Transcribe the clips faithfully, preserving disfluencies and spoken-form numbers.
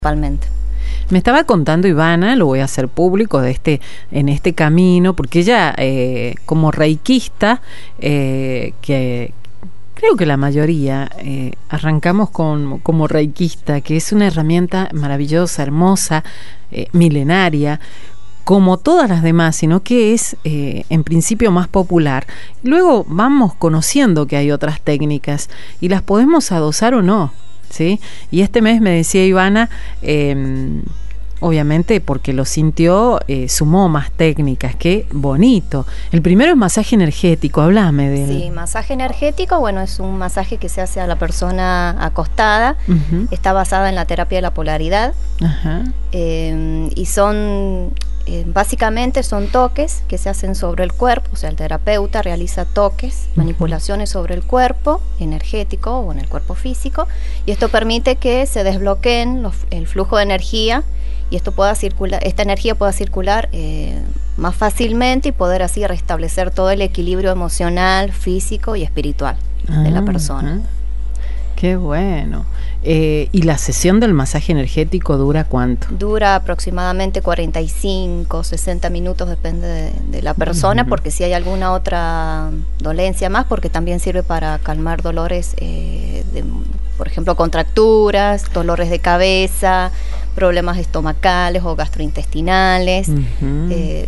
Principalmente. Me estaba contando Ivana, lo voy a hacer público de este, en este camino, porque ella eh, como reikista, eh, que creo que la mayoría eh, arrancamos con, como reikista, que es una herramienta maravillosa, hermosa, eh, milenaria, como todas las demás, sino que es eh, en principio más popular. Luego vamos conociendo que hay otras técnicas y las podemos adosar o no, ¿sí? Y este mes me decía Ivana, eh, obviamente porque lo sintió, eh, sumó más técnicas. Qué bonito. El primero es masaje energético, háblame de él. Sí, masaje energético, bueno, es un masaje que se hace a la persona acostada, uh-huh. Está basada en la terapia de la polaridad, uh-huh. eh, y son... Eh, básicamente son toques que se hacen sobre el cuerpo, o sea, el terapeuta realiza toques, uh-huh. manipulaciones sobre el cuerpo energético o en el cuerpo físico, y esto permite que se desbloqueen los, el flujo de energía y esto pueda circular, esta energía pueda circular eh, más fácilmente y poder así restablecer todo el equilibrio emocional, físico y espiritual uh-huh. de la persona. Uh-huh. Qué bueno. Eh, ¿Y la sesión del masaje energético dura cuánto? Dura aproximadamente cuarenta y cinco, sesenta minutos, depende de, de la persona, uh-huh. porque si hay alguna otra dolencia más, porque también sirve para calmar dolores, eh, de, por ejemplo, contracturas, dolores de cabeza, problemas estomacales o gastrointestinales. Uh-huh. eh,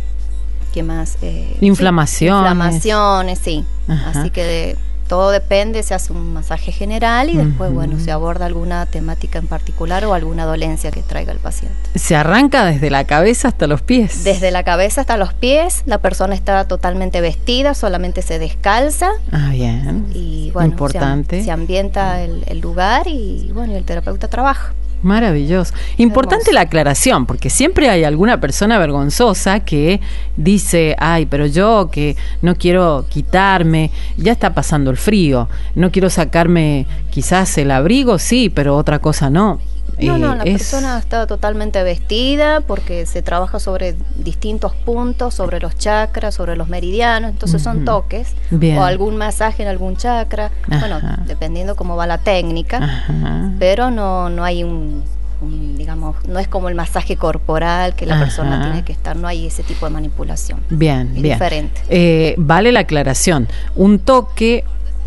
¿Qué más? Eh, inflamaciones. Sí, inflamaciones, sí. Uh-huh. Así que... De, todo depende, se hace un masaje general y después, uh-huh. bueno, se aborda alguna temática en particular o alguna dolencia que traiga el paciente. ¿Se arranca desde la cabeza hasta los pies? Desde la cabeza hasta los pies, la persona está totalmente vestida, solamente se descalza. Ah, bien. Y bueno, importante. Se, se ambienta el, el lugar y bueno, y el terapeuta trabaja. Maravilloso. Importante Hermoso. La aclaración, porque siempre hay alguna persona vergonzosa que dice, ay, pero yo que no quiero quitarme, ya está pasando el frío, no quiero sacarme quizás el abrigo, sí, pero otra cosa no. No, eh, no, la es... persona está totalmente vestida porque se trabaja sobre distintos puntos, sobre los chakras, sobre los meridianos, entonces uh-huh. son toques, Bien. O algún masaje en algún chakra, Ajá. bueno, dependiendo cómo va la técnica, Ajá. pero no, no hay un, un, digamos, no es como el masaje corporal que la Ajá. persona tiene que estar, no hay ese tipo de manipulación. Bien, es bien. diferente. Eh, vale la aclaración, un toque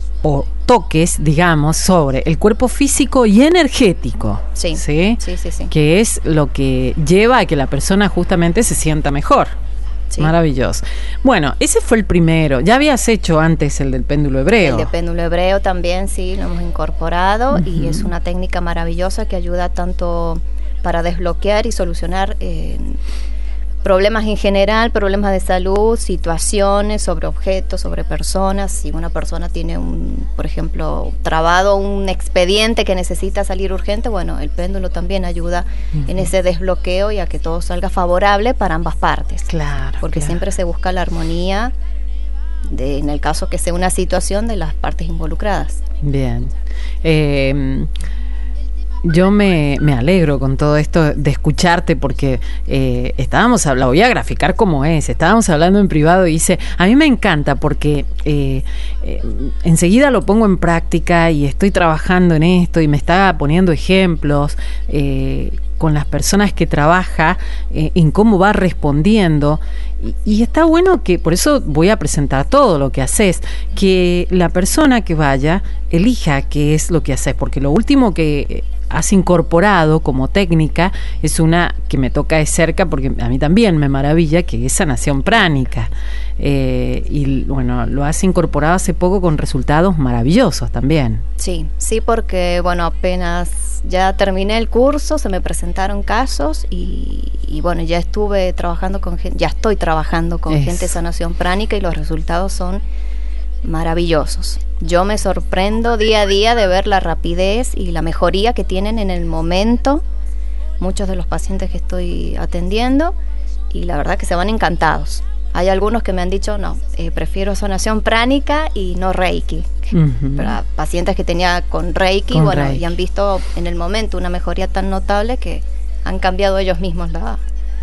o toques, digamos, sobre el cuerpo físico y energético. Sí. ¿Sí? Sí, sí, sí. Que es lo que lleva a que la persona justamente se sienta mejor. Sí. Maravilloso. Bueno, ese fue el primero. Ya habías hecho antes el del péndulo hebreo. El de péndulo hebreo también, sí, lo hemos incorporado uh-huh. y es una técnica maravillosa que ayuda tanto para desbloquear y solucionar eh, problemas en general, problemas de salud, situaciones sobre objetos, sobre personas. Si una persona tiene un, por ejemplo, trabado un expediente que necesita salir urgente, bueno, el péndulo también ayuda uh-huh. en ese desbloqueo y a que todo salga favorable para ambas partes. Claro. Porque claro. siempre se busca la armonía de, en el caso que sea una situación, de las partes involucradas. Bien. Eh, Yo me, me alegro con todo esto de escucharte porque eh, estábamos hablando, voy a graficar cómo es, estábamos hablando en privado y dice, a mí me encanta porque eh, eh, enseguida lo pongo en práctica y estoy trabajando en esto y me está poniendo ejemplos eh, con las personas que trabaja, eh, en cómo va respondiendo. Y, y está bueno que, por eso voy a presentar todo lo que haces, que la persona que vaya elija qué es lo que haces, porque lo último que has incorporado como técnica es una que me toca de cerca porque a mí también me maravilla, que es sanación pránica, eh, y bueno, lo has incorporado hace poco con resultados maravillosos también. Sí, sí, porque bueno, apenas ya terminé el curso, se me presentaron casos y, y bueno, ya estuve trabajando con gente, ya estoy trabajando con es. gente de sanación pránica y los resultados son maravillosos. Yo me sorprendo día a día de ver la rapidez y la mejoría que tienen en el momento muchos de los pacientes que estoy atendiendo y la verdad que se van encantados. Hay algunos que me han dicho, no, eh, prefiero sanación pránica y no Reiki. Uh-huh. Para pacientes que tenía con Reiki, con bueno, Reiki. Y han visto en el momento una mejoría tan notable que han cambiado ellos mismos la,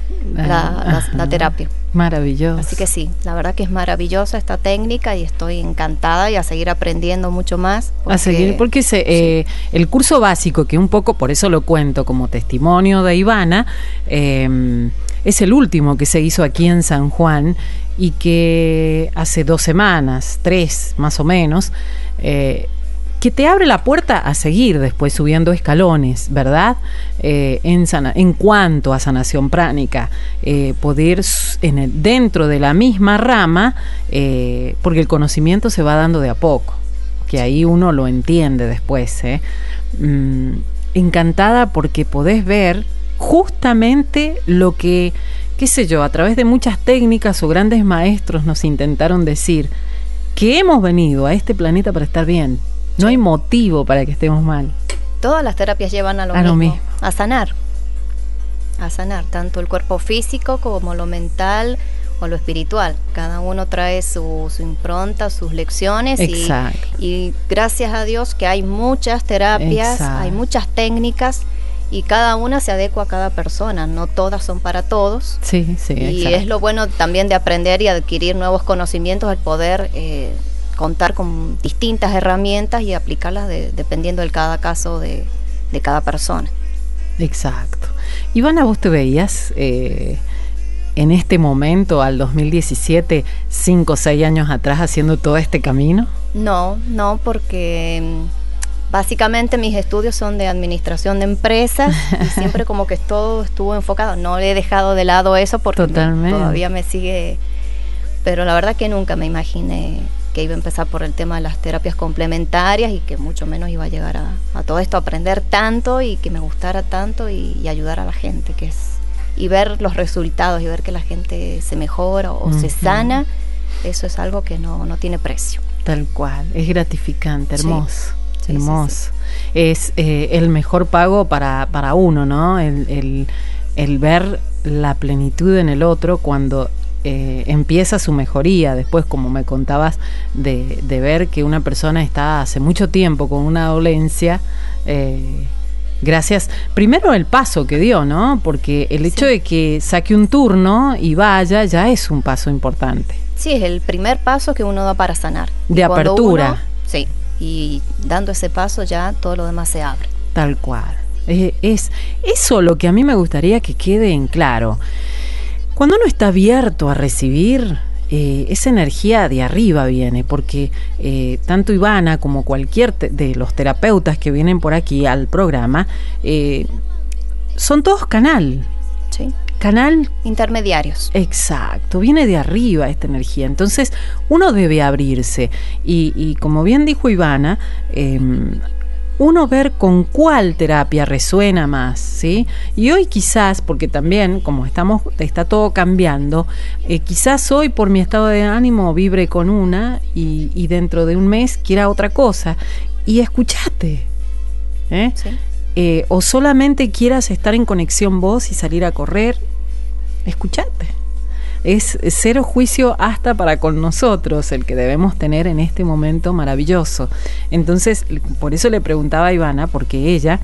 la, la, la terapia. Maravilloso. Así que sí, la verdad que es maravillosa esta técnica y estoy encantada y a seguir aprendiendo mucho más. Porque, a seguir, porque se, sí. eh, el curso básico, que un poco, por eso lo cuento como testimonio de Ivana, eh, es el último que se hizo aquí en San Juan y que hace dos semanas, tres más o menos, eh, que te abre la puerta a seguir después subiendo escalones, ¿verdad? Eh, en, sana, en cuanto a sanación pránica, eh, poder en el, dentro de la misma rama, eh, porque el conocimiento se va dando de a poco, que ahí uno lo entiende después. ¿eh? Mm, encantada porque podés ver justamente lo que, qué sé yo, a través de muchas técnicas o grandes maestros nos intentaron decir, que hemos venido a este planeta para estar bien. No hay motivo para que estemos mal. Todas las terapias llevan a lo, a mismo, lo mismo, a sanar, a sanar, tanto el cuerpo físico como lo mental o lo espiritual. Cada uno trae su, su impronta, sus lecciones. Exacto. Y, y gracias a Dios que hay muchas terapias, Exacto. hay muchas técnicas y cada una se adecua a cada persona. No todas son para todos. Sí, sí. Y exacto. es lo bueno también de aprender y adquirir nuevos conocimientos, el poder eh, contar con distintas herramientas y aplicarlas de, dependiendo de cada caso de, de cada persona. Exacto. Ivana, ¿vos te veías eh, en este momento, al dos mil diecisiete, cinco o seis años atrás, haciendo todo este camino? No, no, porque básicamente mis estudios son de administración de empresas y siempre como que todo estuvo enfocado. No he dejado de lado eso porque me, todavía me sigue, pero la verdad que nunca me imaginé que iba a empezar por el tema de las terapias complementarias y que mucho menos iba a llegar a, a todo esto, a aprender tanto y que me gustara tanto y, y ayudar a la gente, que es y ver los resultados y ver que la gente se mejora o uh-huh. se sana, eso es algo que no, no tiene precio. Tal cual, es gratificante, hermoso, sí. Sí, hermoso. Sí, sí. Es eh, el mejor pago para, para uno, ¿no? El, el, el ver la plenitud en el otro cuando Eh, empieza su mejoría, después como me contabas de, de ver que una persona está hace mucho tiempo con una dolencia, eh, gracias, primero el paso que dio, ¿no? Porque el hecho sí. de que saque un turno y vaya ya es un paso importante. Sí, es el primer paso que uno da para sanar. De apertura. Uno, sí, y dando ese paso ya todo lo demás se abre. Tal cual. Eh, es eso lo que a mí me gustaría que quede en claro. Cuando uno está abierto a recibir, eh, esa energía de arriba viene, porque eh, tanto Ivana como cualquier te- de los terapeutas que vienen por aquí al programa, eh, son todos canal. Sí. Canal. Intermediarios. Exacto, viene de arriba esta energía. Entonces, uno debe abrirse. Y, y como bien dijo Ivana, eh, uno ver con cuál terapia resuena más, ¿sí? Y hoy quizás, porque también, como estamos, está todo cambiando, eh, quizás hoy por mi estado de ánimo vibre con una y, y dentro de un mes quiera otra cosa. Y escuchate, ¿eh? Sí. Eh, o solamente quieras estar en conexión vos y salir a correr, escuchate. Es cero juicio hasta para con nosotros el que debemos tener en este momento maravilloso. Entonces, por eso le preguntaba a Ivana, porque ella,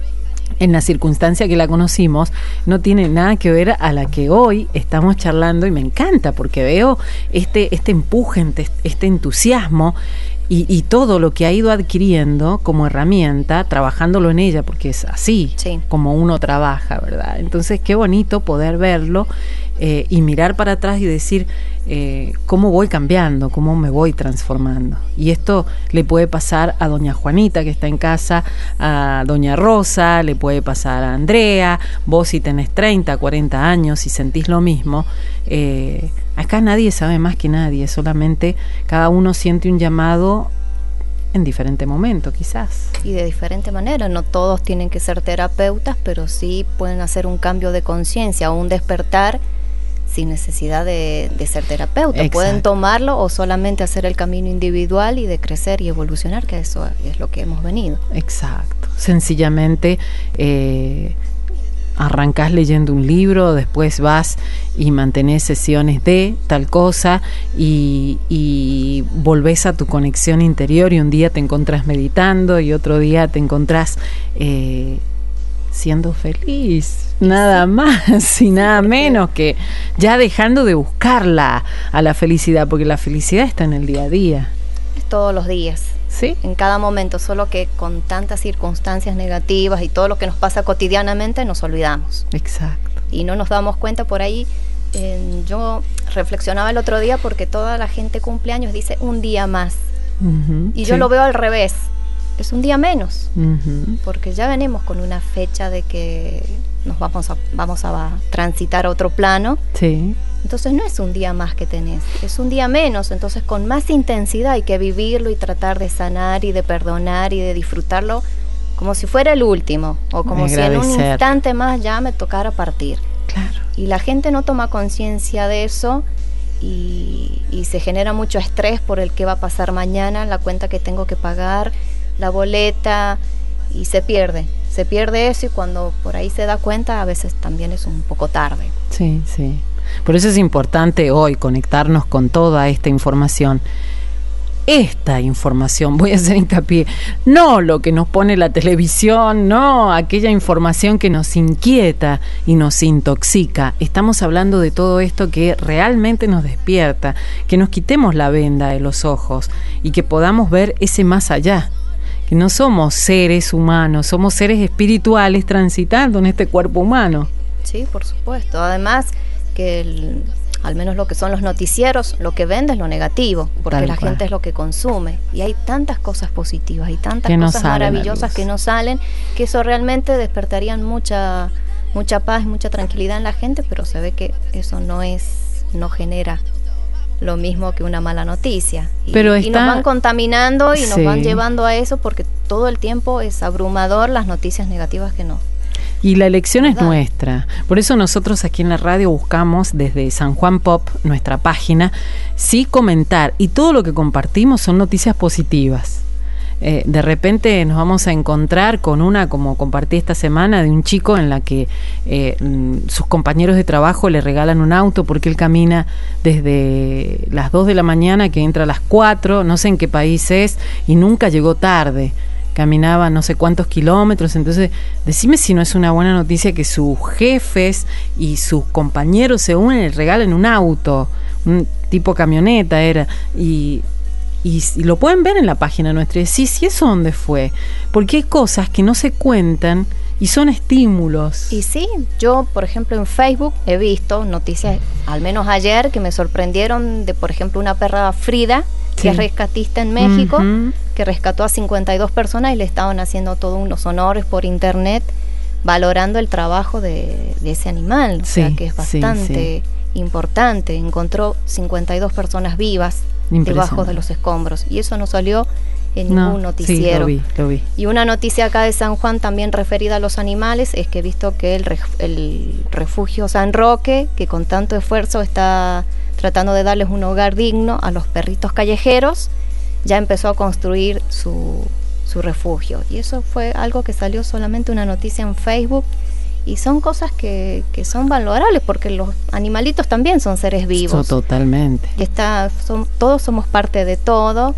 en la circunstancia que la conocimos, no tiene nada que ver a la que hoy estamos charlando, y me encanta porque veo este, este empuje, este, este entusiasmo y, y todo lo que ha ido adquiriendo como herramienta, trabajándolo en ella, porque es así sí. como uno trabaja, ¿verdad? Entonces, qué bonito poder verlo eh, y mirar para atrás y decir eh, cómo voy cambiando, cómo me voy transformando. Y esto le puede pasar a doña Juanita, que está en casa, a doña Rosa, le puede pasar a Andrea, vos si tenés treinta, cuarenta años y sentís lo mismo. Eh, acá nadie sabe más que nadie, solamente cada uno siente un llamado en diferente momento, quizás. Y de diferente manera, no todos tienen que ser terapeutas, pero sí pueden hacer un cambio de conciencia o un despertar sin necesidad de, de ser terapeuta. Exacto. Pueden tomarlo o solamente hacer el camino individual y de crecer y evolucionar, que eso es lo que hemos venido. Exacto. Sencillamente eh, arrancás leyendo un libro, después vas y mantenés sesiones de tal cosa y, y volvés a tu conexión interior y un día te encontrás meditando y otro día te encontrás eh, siendo feliz, nada más y nada menos, que ya dejando de buscarla a la felicidad, porque la felicidad está en el día a día. Es todos los días. Sí. En cada momento, solo que con tantas circunstancias negativas y todo lo que nos pasa cotidianamente nos olvidamos. Exacto. Y no nos damos cuenta por ahí. Eh, yo reflexionaba el otro día porque toda la gente cumpleaños dice un día más. Uh-huh, y yo sí. Lo veo al revés. Es un día menos. Uh-huh. Porque ya venimos con una fecha de que nos vamos a, vamos a transitar a otro plano. Sí. Entonces no es un día más que tenés, es un día menos. Entonces con más intensidad hay que vivirlo y tratar de sanar y de perdonar y de disfrutarlo como si fuera el último, o como si en un instante más ya me tocara partir. Claro. Y la gente no toma conciencia de eso y, y se genera mucho estrés por el qué va a pasar mañana, la cuenta que tengo que pagar, la boleta, y se pierde, se pierde eso, y cuando por ahí se da cuenta a veces también es un poco tarde. Sí, sí. Por eso es importante hoy conectarnos con toda esta información. Esta información, voy a hacer hincapié, no lo que nos pone la televisión, no aquella información que nos inquieta y nos intoxica. Estamos hablando de todo esto que realmente nos despierta, que nos quitemos la venda de los ojos y que podamos ver ese más allá. Que no somos seres humanos, somos seres espirituales transitando en este cuerpo humano. Sí, por supuesto. Además que el, al menos lo que son los noticieros, lo que vende es lo negativo, porque Tal la cual. gente es lo que consume. Y hay tantas cosas positivas y tantas que cosas no maravillosas que no salen, que eso realmente despertarían mucha, mucha paz, mucha tranquilidad en la gente, pero se ve que eso no es, no genera lo mismo que una mala noticia. Y, pero está, y nos van contaminando y sí. nos van llevando a eso, porque todo el tiempo es abrumador las noticias negativas que no. Y la elección es nuestra. Por eso nosotros aquí en la radio buscamos desde San Juan Pop, nuestra página, sí comentar. Y todo lo que compartimos son noticias positivas. Eh, de repente nos vamos a encontrar con una, como compartí esta semana, de un chico en la que eh, sus compañeros de trabajo le regalan un auto porque él camina desde las dos de la mañana, que entra a las cuatro, no sé en qué país es, y nunca llegó tarde. Caminaba no sé cuántos kilómetros. Entonces, decime si no es una buena noticia que sus jefes y sus compañeros se unen y regalen un auto, un tipo camioneta era, y, y, y lo pueden ver en la página nuestra y decir, sí, ¿eso dónde fue? Porque hay cosas que no se cuentan y son estímulos. Y sí, yo, por ejemplo, en Facebook he visto noticias, al menos ayer, que me sorprendieron de, por ejemplo, una perra Frida, que sí. es rescatista en México, uh-huh. que rescató a cincuenta y dos personas y le estaban haciendo todos unos honores por internet, valorando el trabajo de, de ese animal, sí, o sea que es bastante sí, sí. importante. Encontró cincuenta y dos personas vivas debajo de los escombros, y eso no salió en no, ningún noticiero. Sí, lo vi, lo vi. Y una noticia acá de San Juan también referida a los animales es que he visto que el, ref, el refugio San Roque, que con tanto esfuerzo está tratando de darles un hogar digno a los perritos callejeros, ya empezó a construir su, su refugio. Y eso fue algo que salió solamente una noticia en Facebook, y son cosas que, que son valorables, porque los animalitos también son seres vivos. Eso, totalmente. Y está, son, todos somos parte de todo,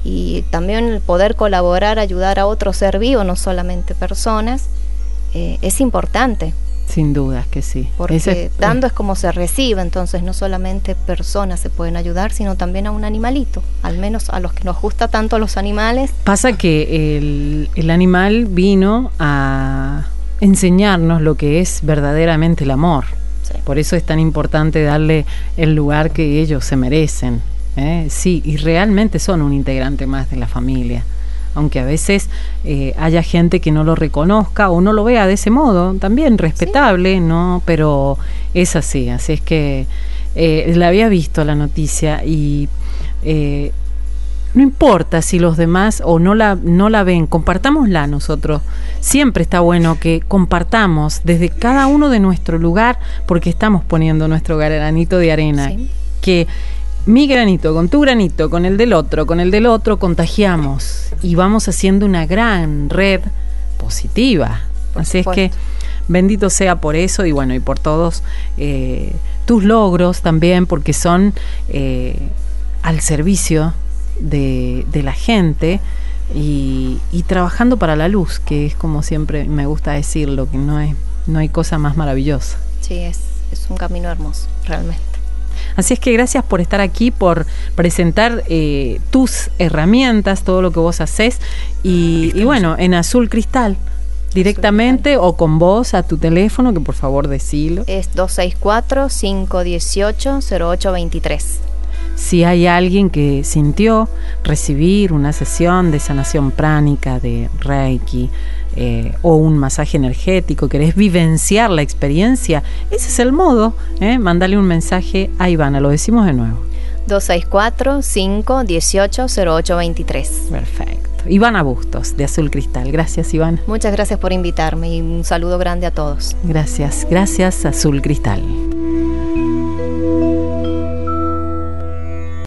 y también el poder colaborar, ayudar a otro ser vivo, no solamente personas, eh, es importante. Sin dudas que sí. Porque Ese, dando es como se recibe, entonces no solamente personas se pueden ayudar, sino también a un animalito, al menos a los que nos gusta tanto los animales. Pasa que el, el animal vino a enseñarnos lo que es verdaderamente el amor. Sí. Por eso es tan importante darle el lugar que ellos se merecen. ¿eh? Sí, y realmente son un integrante más de la familia. Aunque a veces eh, haya gente que no lo reconozca o no lo vea de ese modo, también respetable, sí. ¿no? Pero es así, así es que eh, la había visto la noticia y eh, no importa si los demás o no la, no la ven, compartámosla nosotros. Siempre está bueno que compartamos desde cada uno de nuestro lugar, porque estamos poniendo nuestro granito de arena, sí. que mi granito, con tu granito, con el del otro, con el del otro, contagiamos y vamos haciendo una gran red positiva. Por Así supuesto. Es que bendito sea por eso y bueno, y por todos eh, tus logros también, porque son eh, al servicio de, de la gente, y, y trabajando para la luz, que es como siempre me gusta decirlo, que no, es, no hay cosa más maravillosa. Sí, es, es un camino hermoso, realmente. Así es que gracias por estar aquí, por presentar eh, tus herramientas, todo lo que vos hacés, y, y bueno, en Azul Cristal, directamente Azul Cristal. O con vos a tu teléfono, que por favor decilo. Es dos seis cuatro, cinco uno ocho, cero ocho dos tres. Si hay alguien que sintió recibir una sesión de sanación pránica, de Reiki, eh, o un masaje energético, querés vivenciar la experiencia, ese es el modo, ¿eh? Mándale un mensaje a Ivana, lo decimos de nuevo. dos seis cuatro, cinco uno ocho, cero ocho dos tres. Perfecto. Ivana Bustos, de Azul Cristal. Gracias, Ivana. Muchas gracias por invitarme y un saludo grande a todos. Gracias, gracias, Azul Cristal.